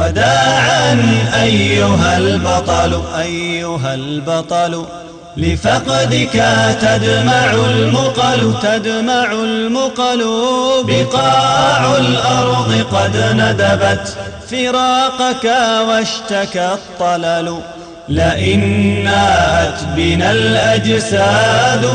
وداعا أيها البطل لفقدك تدمع المقل بقاع الأرض قد ندبت فراقك واشتكى الطلل لئن ناءت بنا الأجساد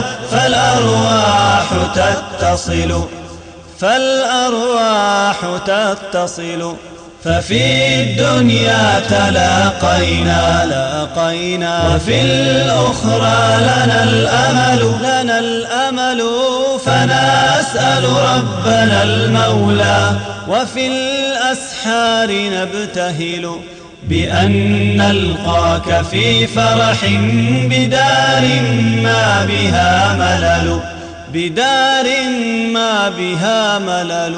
فالأرواح تتصل ففي الدنيا تلاقينا وفي الأخرى لنا الأمل فنسأل ربنا المولى وفي الأسحار نبتهل بأن نلقاك في فرح بدار ما بها ملل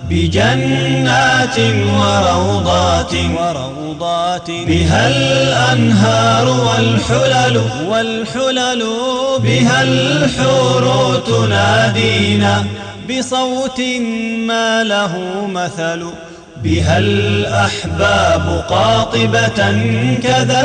بجنات وروضات بها الأنهار والحلل بها الحور تنادينا بصوت ما له مثل بها الأحباب قاطبة كذا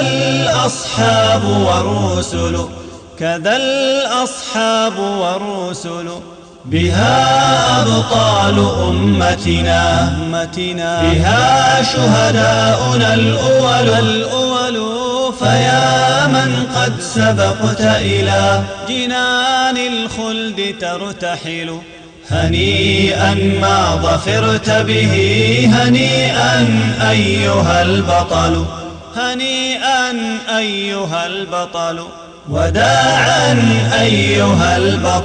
الأصحاب والرسل بها أبطال أمتنا بها شهداؤنا الأول فيا من قد سبقت إلى جنان الخلد ترتحل هنيئا ما ظفرت به هنيئا أيها البطل وداعا أيها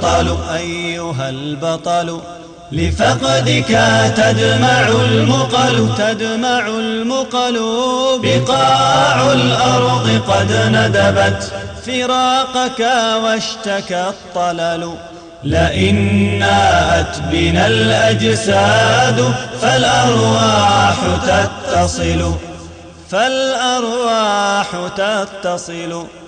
البطل لفقدك تدمع المقل بقاع الأرض قد ندبت فراقك واشتكى الطلل لئن ناءت بنا الأجساد فالأرواح تتصل